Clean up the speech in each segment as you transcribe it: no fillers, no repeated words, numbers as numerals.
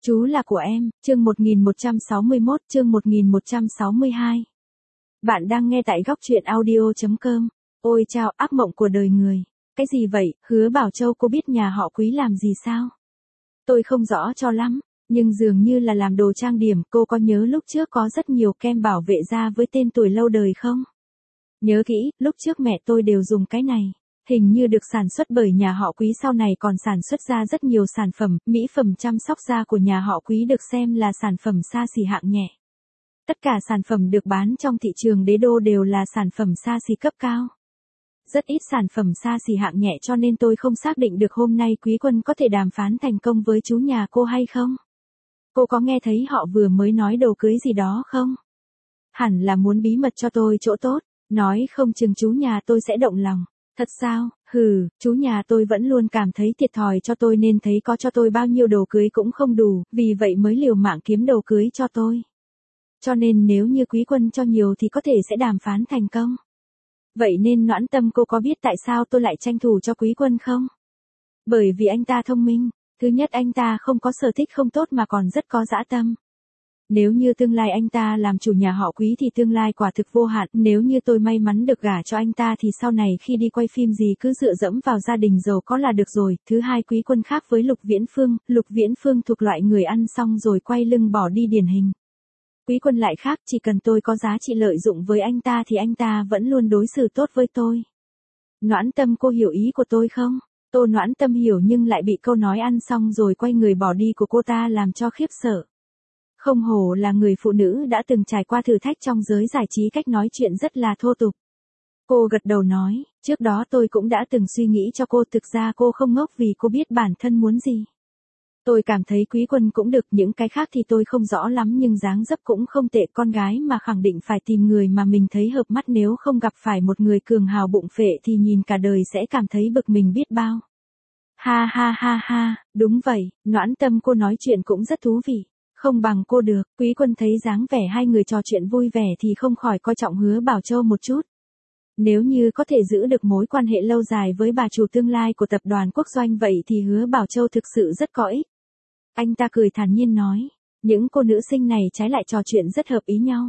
Chú là của em, chương 1161, chương 1162. Bạn đang nghe tại góc truyện audio.com. Ôi chao, ác mộng của đời người. Cái gì vậy, Hứa Bảo Châu cô biết nhà họ Quý làm gì sao? Tôi không rõ cho lắm, nhưng dường như là làm đồ trang điểm. Cô có nhớ lúc trước có rất nhiều kem bảo vệ da với tên tuổi lâu đời không? Nhớ kỹ, lúc trước mẹ tôi đều dùng cái này. Hình như được sản xuất bởi nhà họ Quý, sau này còn sản xuất ra rất nhiều sản phẩm, mỹ phẩm chăm sóc da của nhà họ Quý được xem là sản phẩm xa xỉ hạng nhẹ. Tất cả sản phẩm được bán trong thị trường đế đô đều là sản phẩm xa xỉ cấp cao. Rất ít sản phẩm xa xỉ hạng nhẹ, cho nên tôi không xác định được hôm nay Quý Quân có thể đàm phán thành công với chú nhà cô hay không. Cô có nghe thấy họ vừa mới nói đồ cưới gì đó không? Hẳn là muốn bí mật cho tôi chỗ tốt, nói không chừng chú nhà tôi sẽ động lòng. Thật sao? Chú nhà tôi vẫn luôn cảm thấy thiệt thòi cho tôi nên thấy có cho tôi bao nhiêu đồ cưới cũng không đủ, vì vậy mới liều mạng kiếm đồ cưới cho tôi. Cho nên nếu như Quý Quân cho nhiều thì có thể sẽ đàm phán thành công. Vậy nên Noãn Tâm cô có biết tại sao tôi lại tranh thủ cho Quý Quân không? Bởi vì anh ta thông minh, thứ nhất anh ta không có sở thích không tốt mà còn rất có dã tâm. Nếu như tương lai anh ta làm chủ nhà họ Quý thì tương lai quả thực vô hạn, nếu như tôi may mắn được gả cho anh ta thì sau này khi đi quay phim gì cứ dựa dẫm vào gia đình giàu có là được rồi. Thứ hai, Quý Quân khác với Lục Viễn Phương thuộc loại người ăn xong rồi quay lưng bỏ đi điển hình. Quý Quân lại khác, chỉ cần tôi có giá trị lợi dụng với anh ta thì anh ta vẫn luôn đối xử tốt với tôi. Noãn Tâm cô hiểu ý của tôi không? Tô Noãn Tâm hiểu nhưng lại bị câu nói ăn xong rồi quay người bỏ đi của cô ta làm cho khiếp sợ. Không hổ là người phụ nữ đã từng trải qua thử thách trong giới giải trí, cách nói chuyện rất là thô tục. Cô gật đầu nói, trước đó tôi cũng đã từng suy nghĩ cho cô, thực ra cô không ngốc vì cô biết bản thân muốn gì. Tôi cảm thấy Quý Quân cũng được, những cái khác thì tôi không rõ lắm nhưng dáng dấp cũng không tệ, con gái mà khẳng định phải tìm người mà mình thấy hợp mắt, nếu không gặp phải một người cường hào bụng phệ thì nhìn cả đời sẽ cảm thấy bực mình biết bao. Ha ha ha ha, đúng vậy, Noãn Tâm cô nói chuyện cũng rất thú vị. Không bằng cô được. Quý Quân thấy dáng vẻ hai người trò chuyện vui vẻ thì không khỏi coi trọng Hứa Bảo Châu một chút. Nếu như có thể giữ được mối quan hệ lâu dài với bà chủ tương lai của tập đoàn Quốc Doanh vậy thì Hứa Bảo Châu thực sự rất có ích. Anh ta cười thản nhiên nói, những cô nữ sinh này trái lại trò chuyện rất hợp ý nhau.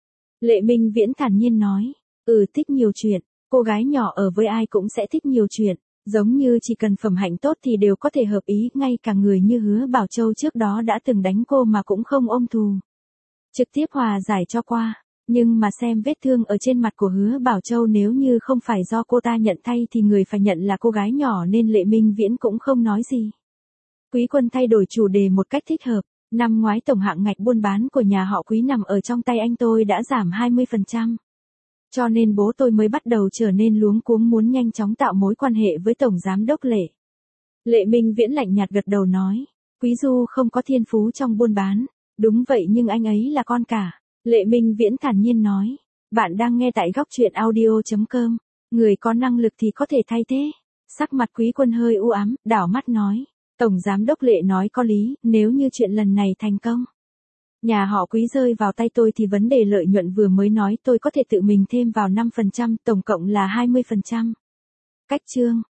Lệ Minh Viễn thản nhiên nói, thích nhiều chuyện, cô gái nhỏ ở với ai cũng sẽ thích nhiều chuyện. Giống như chỉ cần phẩm hạnh tốt thì đều có thể hợp ý, ngay cả người như Hứa Bảo Châu trước đó đã từng đánh cô mà cũng không ôm thù. Trực tiếp hòa giải cho qua, nhưng mà xem vết thương ở trên mặt của Hứa Bảo Châu, nếu như không phải do cô ta nhận thay thì người phải nhận là cô gái nhỏ, nên Lệ Minh Viễn cũng không nói gì. Quý Quân thay đổi chủ đề một cách thích hợp, năm ngoái tổng hạng ngạch buôn bán của nhà họ Quý nằm ở trong tay anh tôi đã giảm 20%. Cho nên bố tôi mới bắt đầu trở nên luống cuống muốn nhanh chóng tạo mối quan hệ với Tổng Giám đốc Lệ. Lệ Minh Viễn lạnh nhạt gật đầu nói, Quý Du không có thiên phú trong buôn bán. Đúng vậy nhưng anh ấy là con cả. Lệ Minh Viễn thản nhiên nói, bạn đang nghe tại góc truyện audio.com. Người có năng lực thì có thể thay thế. Sắc mặt Quý Quân hơi u ám, đảo mắt nói, Tổng Giám đốc Lệ nói có lý, nếu như chuyện lần này thành công, nhà họ Quý rơi vào tay tôi thì vấn đề lợi nhuận vừa mới nói tôi có thể tự mình thêm vào 5%, tổng cộng là 20%. Cách chương,